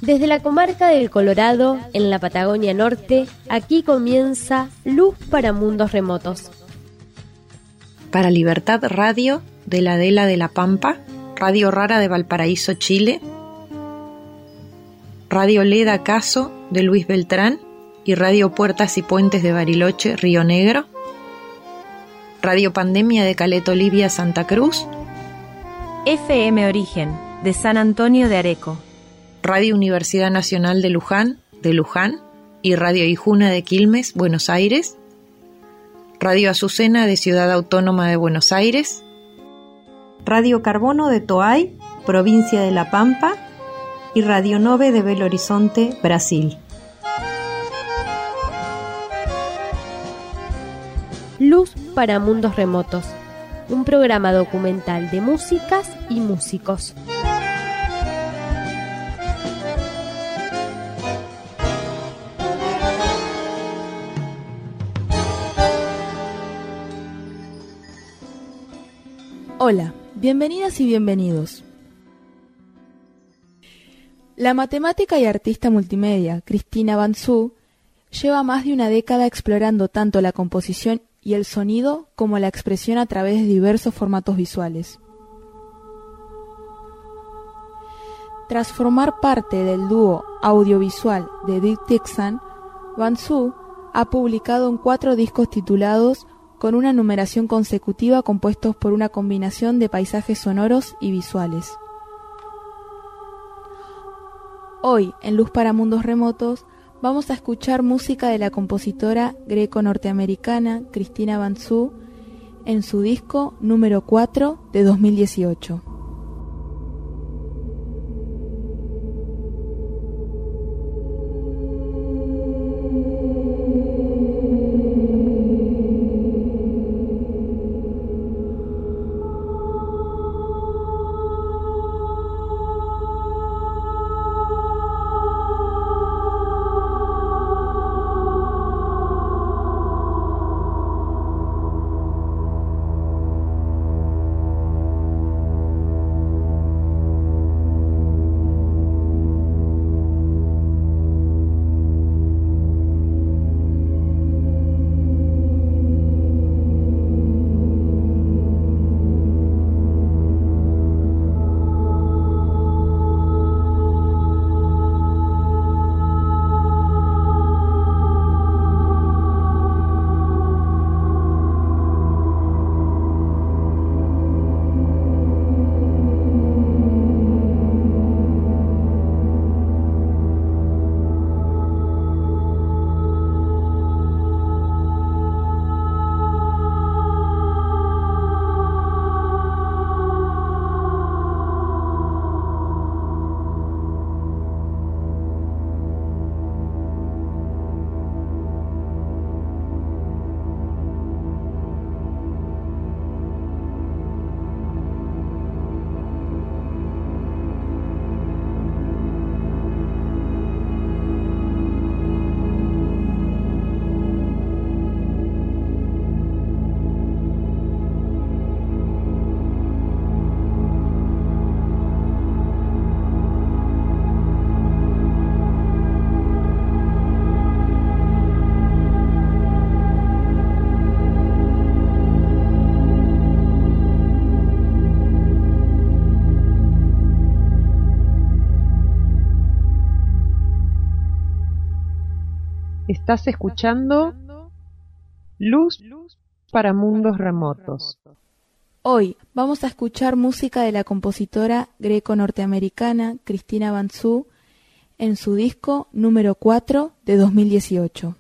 Desde la comarca del Colorado, en la Patagonia Norte, aquí comienza Luz para Mundos Remotos. Para Libertad Radio, de la Adela de la Pampa, Radio Rara de Valparaíso, Chile, Radio Leda Caso de Luis Beltrán y Radio Puertas y Puentes de Bariloche, Río Negro, Radio Pandemia de Caleta Olivia, Santa Cruz, FM Origen de San Antonio de Areco, Radio Universidad Nacional de Luján y Radio Ijuna de Quilmes, Buenos Aires, Radio Azucena de Ciudad Autónoma de Buenos Aires, Radio Carbono de Toay, provincia de La Pampa, y Radio Nove de Belo Horizonte, Brasil. Luz para Mundos Remotos, un programa documental de músicas y músicos. Hola, bienvenidas y bienvenidos. La matemática y artista multimedia Cristina Banzú lleva más de una década explorando tanto la composición y el sonido como la expresión a través de diversos formatos visuales. Tras formar parte del dúo audiovisual de Dick Dixon, Banzú ha publicado en 4 discos titulados con una numeración consecutiva compuestos por una combinación de paisajes sonoros y visuales. Hoy, en Luz para Mundos Remotos, vamos a escuchar música de la compositora greco-norteamericana Cristina Banzú en su disco número 4 de 2018. Estás escuchando Luz para Mundos Remotos. Hoy vamos a escuchar música de la compositora greco-norteamericana Cristina Banzú en su disco número 4 de 2018.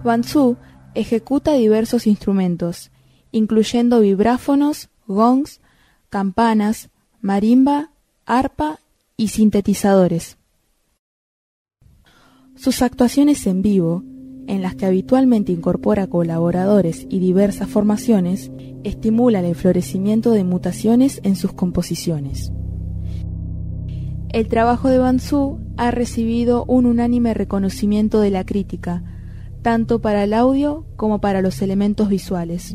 Bansu ejecuta diversos instrumentos, incluyendo vibráfonos, gongs, campanas, marimba, arpa y sintetizadores. Sus actuaciones en vivo, en las que habitualmente incorpora colaboradores y diversas formaciones, estimula el florecimiento de mutaciones en sus composiciones. El trabajo de Bansu ha recibido un unánime reconocimiento de la crítica, tanto para el audio como para los elementos visuales.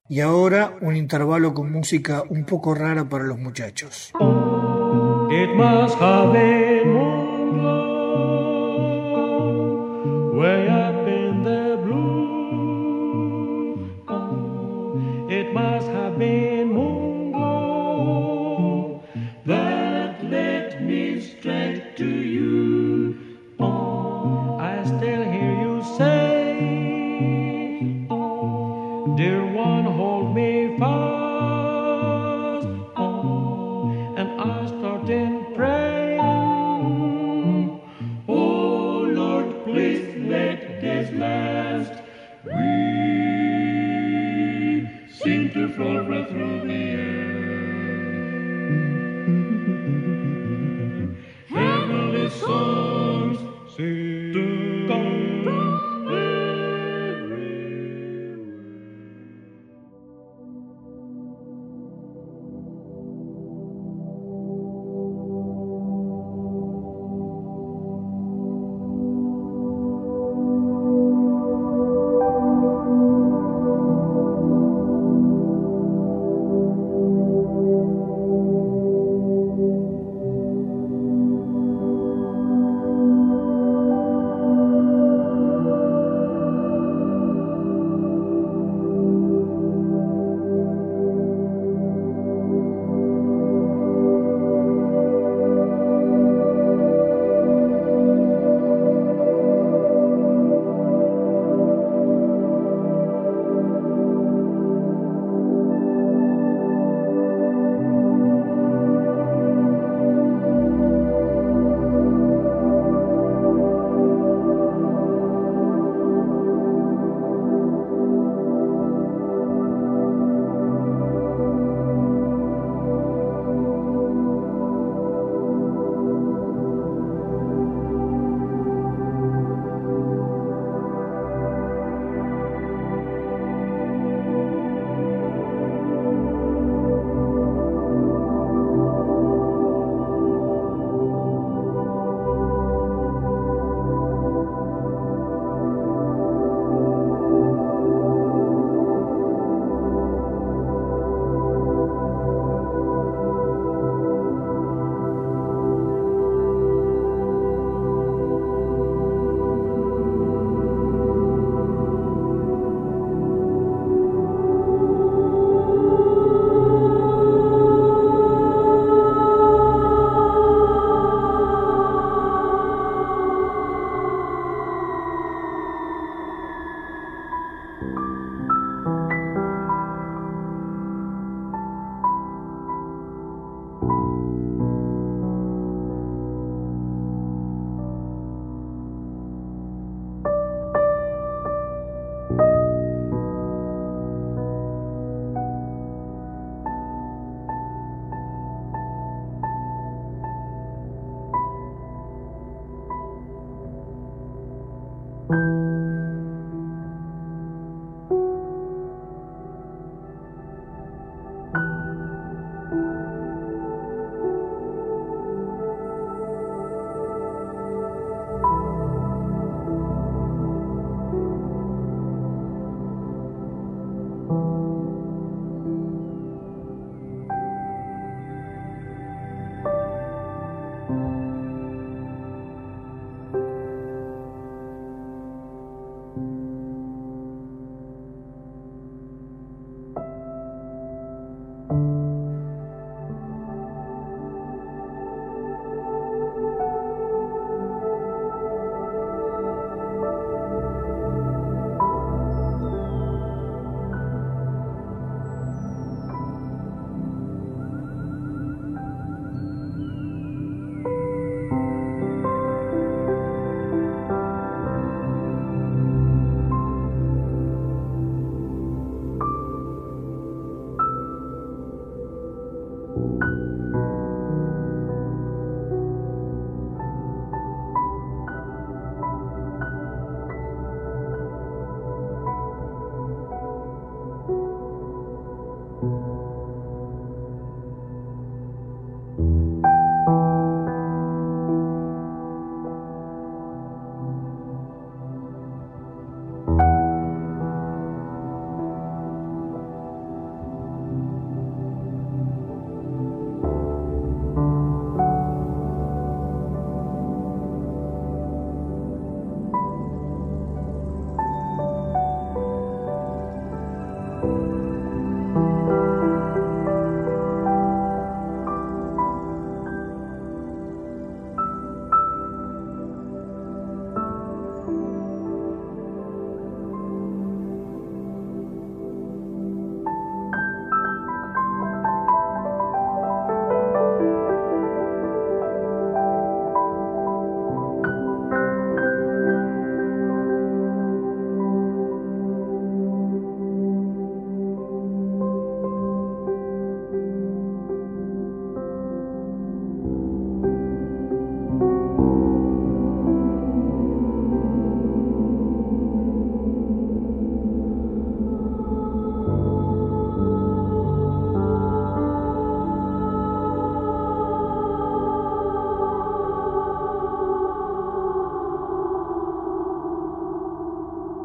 Y ahora un intervalo con música un poco rara para los muchachos. It must have been moonlight, way up in the blue. It must have been moonlight that led me straight to you. I still hear you say, dear one, hold me fast. And I started praying, oh Lord, please let this last. We seem to float right through the air. Heavenly songs sing to come from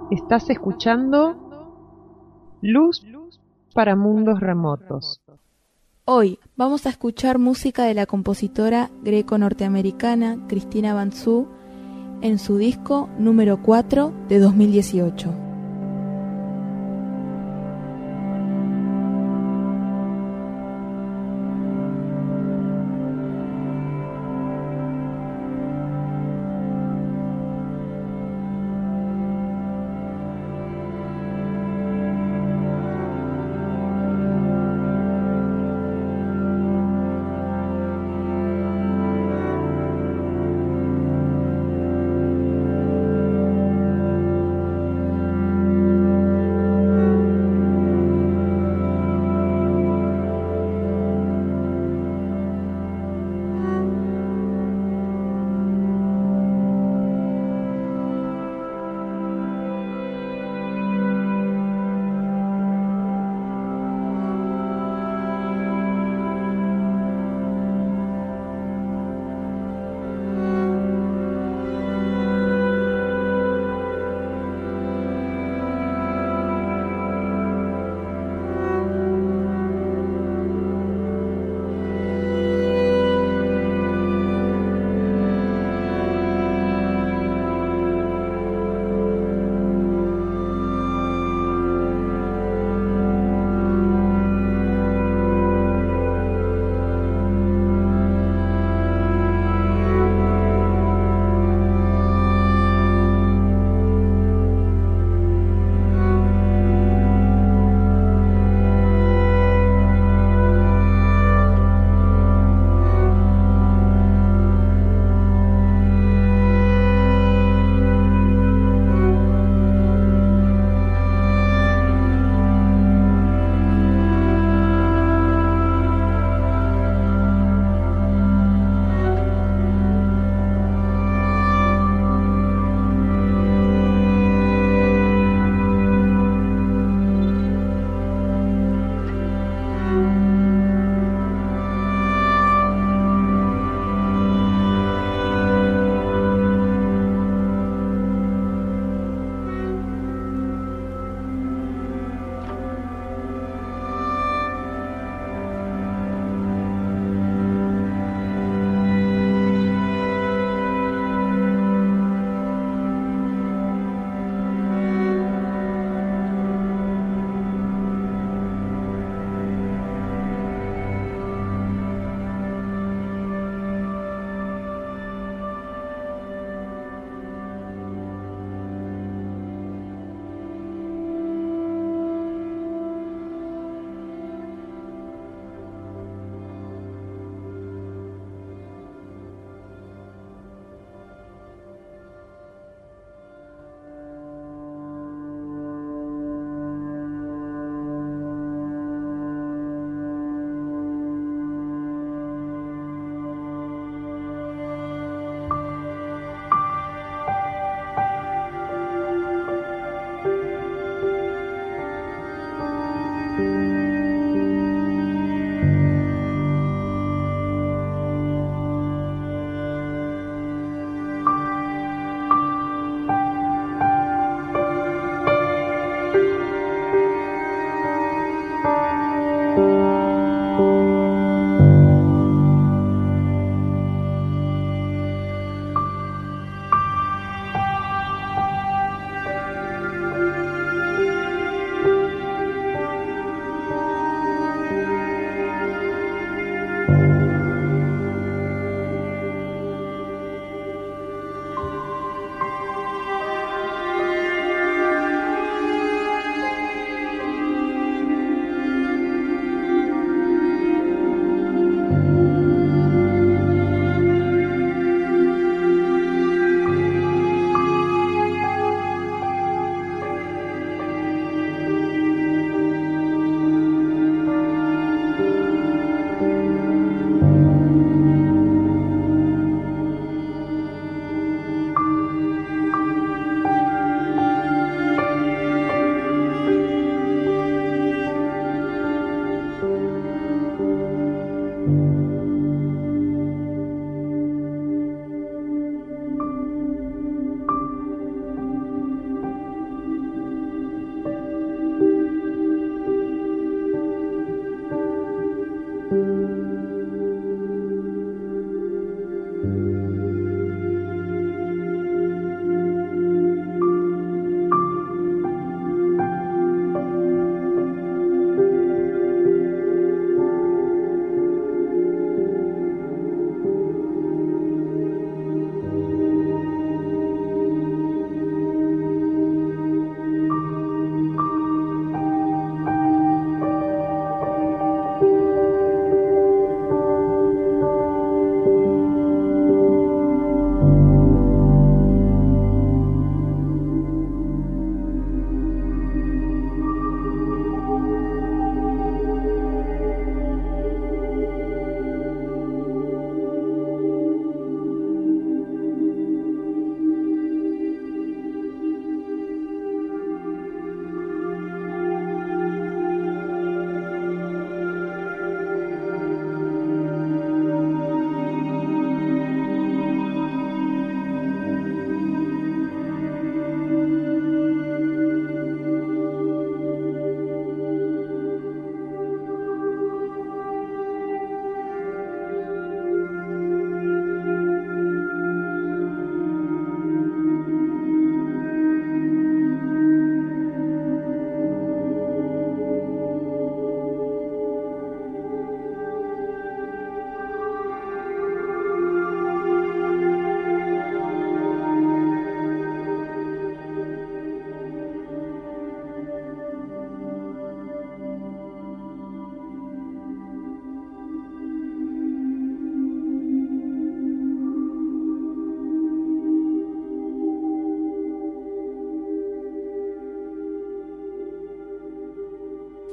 Estás escuchando Luz para Mundos Remotos. Hoy vamos a escuchar música de la compositora greco-norteamericana Cristina Banzú en su disco número 4 de 2018.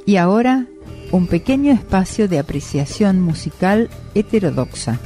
Y ahora, un pequeño espacio de apreciación musical heterodoxa.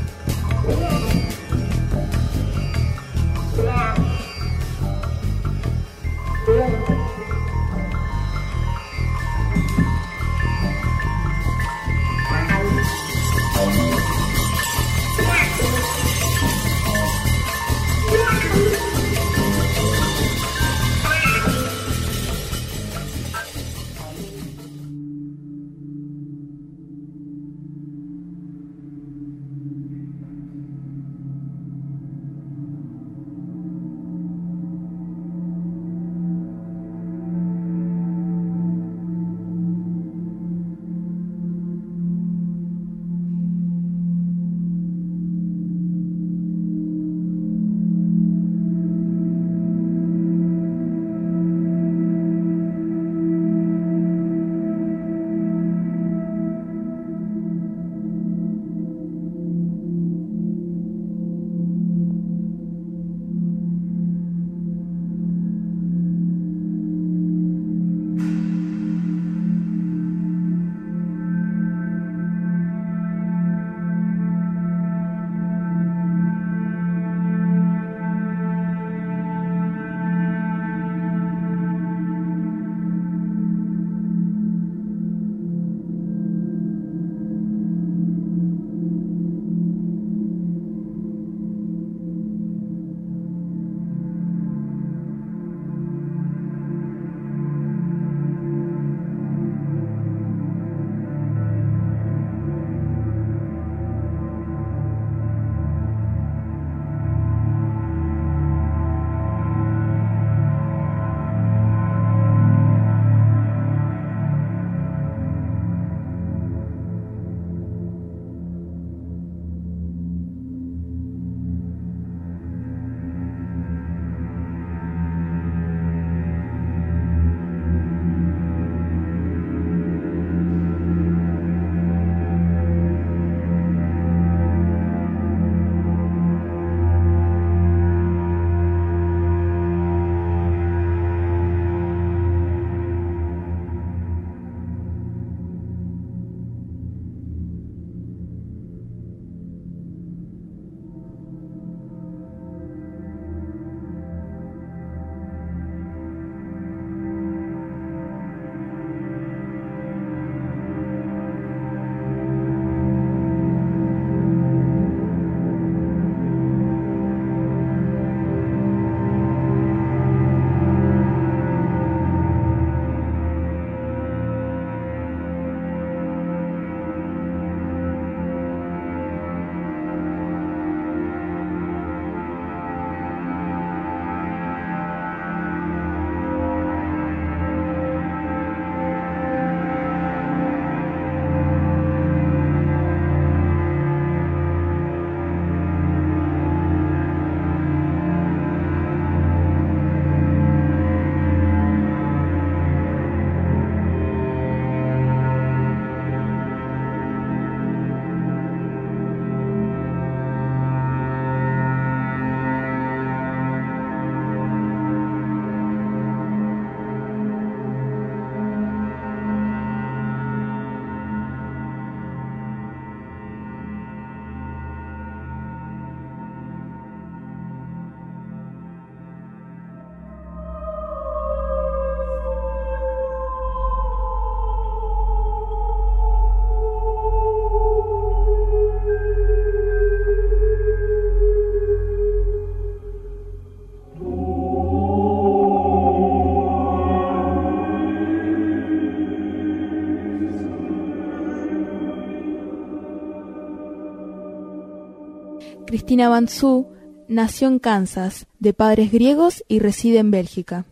Cristina Banzú nació en Kansas, de padres griegos, y reside en Bélgica.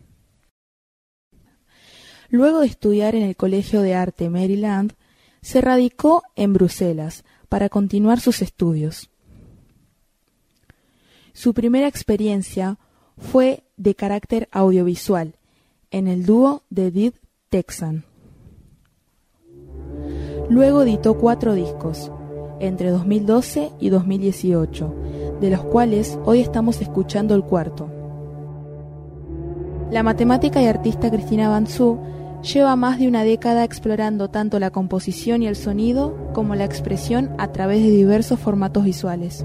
Luego de estudiar en el Colegio de Arte Maryland, se radicó en Bruselas para continuar sus estudios. Su primera experiencia fue de carácter audiovisual, en el dúo de Did Texan. Luego editó 4 discos, entre 2012 y 2018, de los cuales hoy estamos escuchando el 4. La matemática y artista Cristina Banzú lleva más de una década explorando tanto la composición y el sonido como la expresión a través de diversos formatos visuales.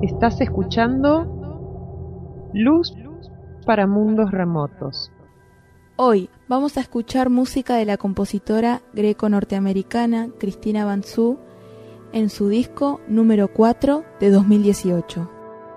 Estás escuchando Luz para Mundos Remotos. Hoy vamos a escuchar música de la compositora greco-norteamericana Cristina Banzú en su disco número 4 de 2018.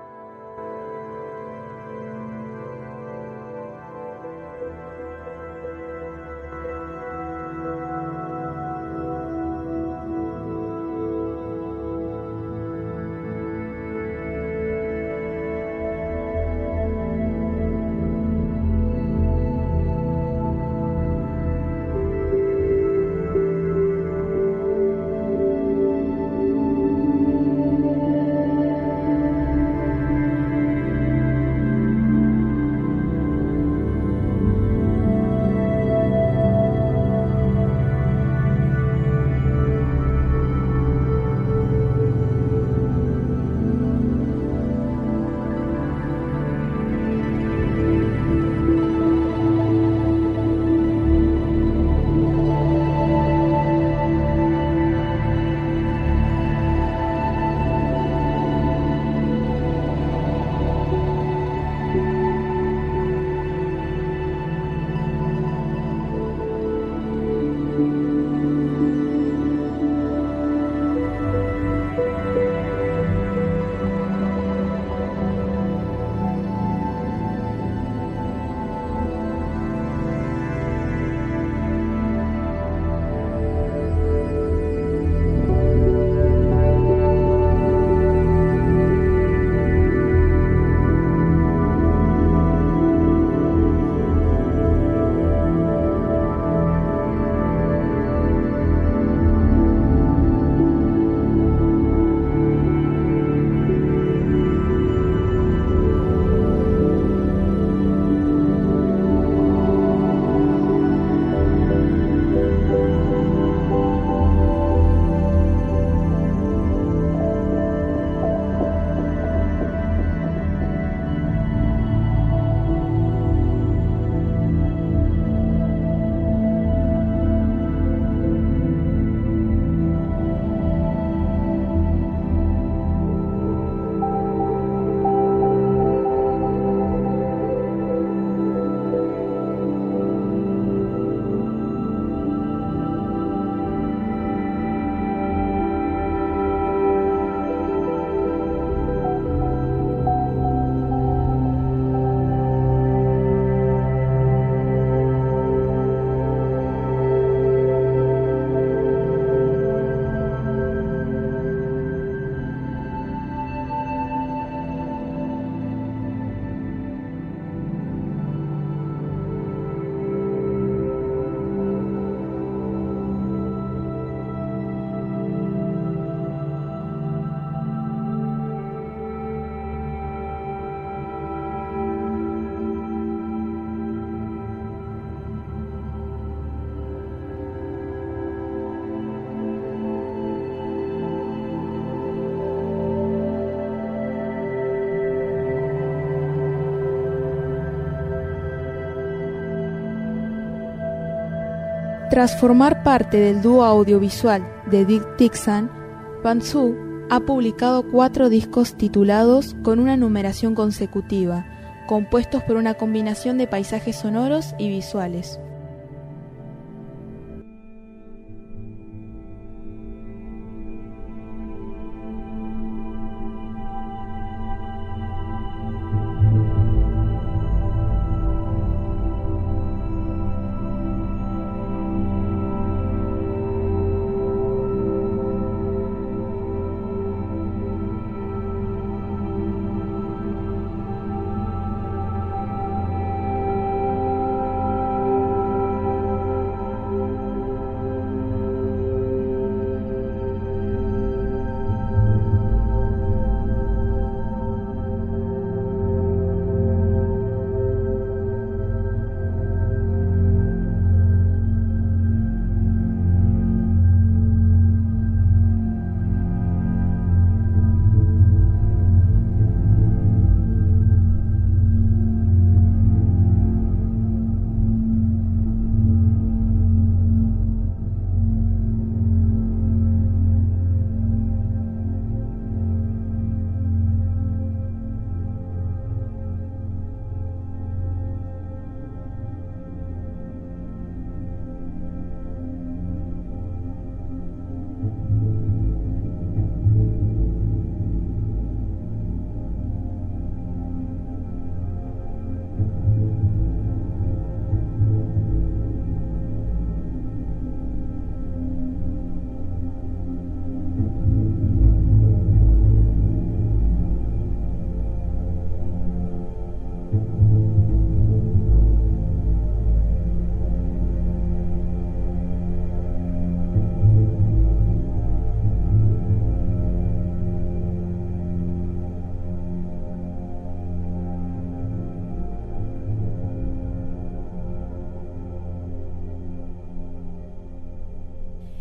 Tras formar parte del dúo audiovisual de Dick Dixon, Banzú ha publicado 4 discos titulados con una numeración consecutiva, compuestos por una combinación de paisajes sonoros y visuales.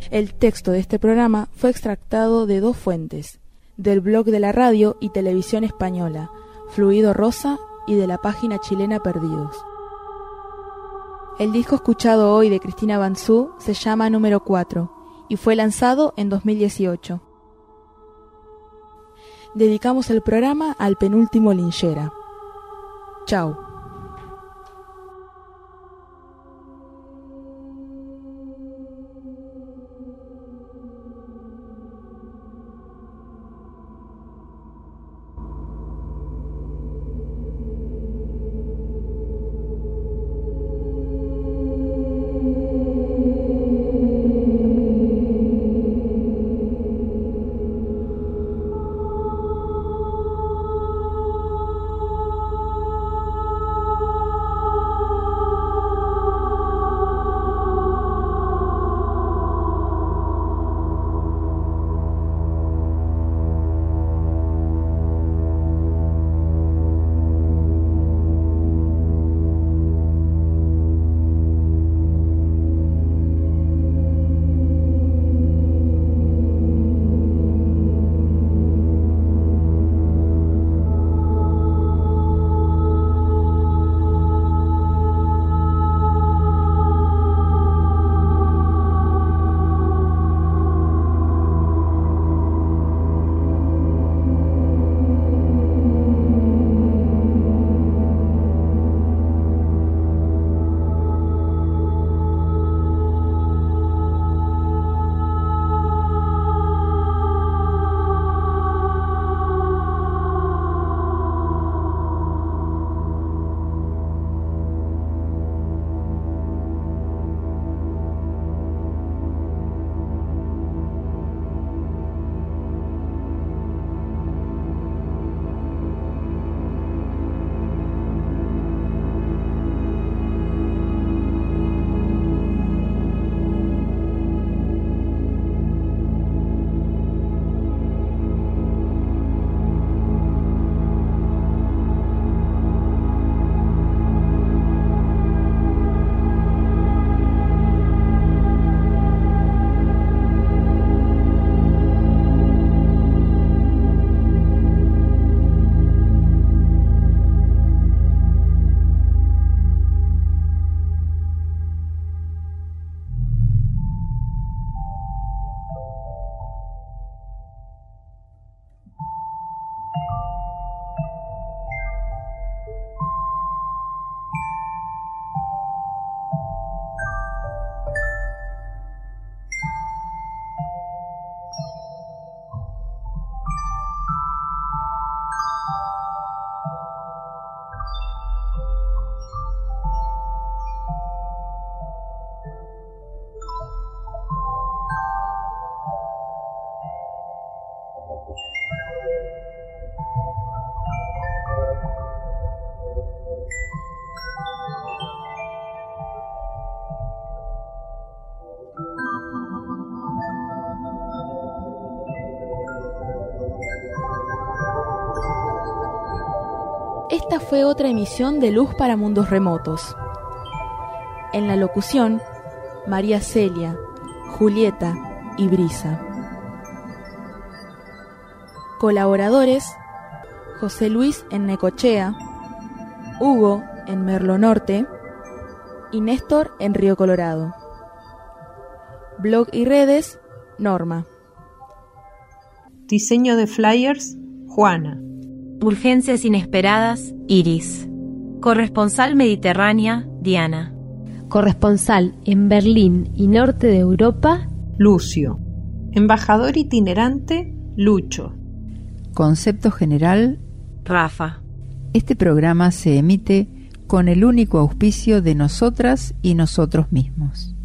El texto de este programa fue extractado de 2 fuentes, del blog de la radio y televisión española, Fluido Rosa, y de la página chilena Perdidos. El disco escuchado hoy de Cristina Banzú se llama Número 4 y fue lanzado en 2018. Dedicamos el programa al penúltimo Linchera. Chao. Esta fue otra emisión de Luz para Mundos Remotos. En la locución, María Celia, Julieta y Brisa. Colaboradores: José Luis en Necochea, Hugo en Merlo Norte y Néstor en Río Colorado. Blog y redes: Norma. Diseño de flyers: Juana. Urgencias inesperadas: Iris. Corresponsal mediterránea: Diana. Corresponsal en Berlín y norte de Europa: Lucio. Embajador itinerante: Lucho. Concepto general: Rafa. Este programa se emite con el único auspicio de nosotras y nosotros mismos.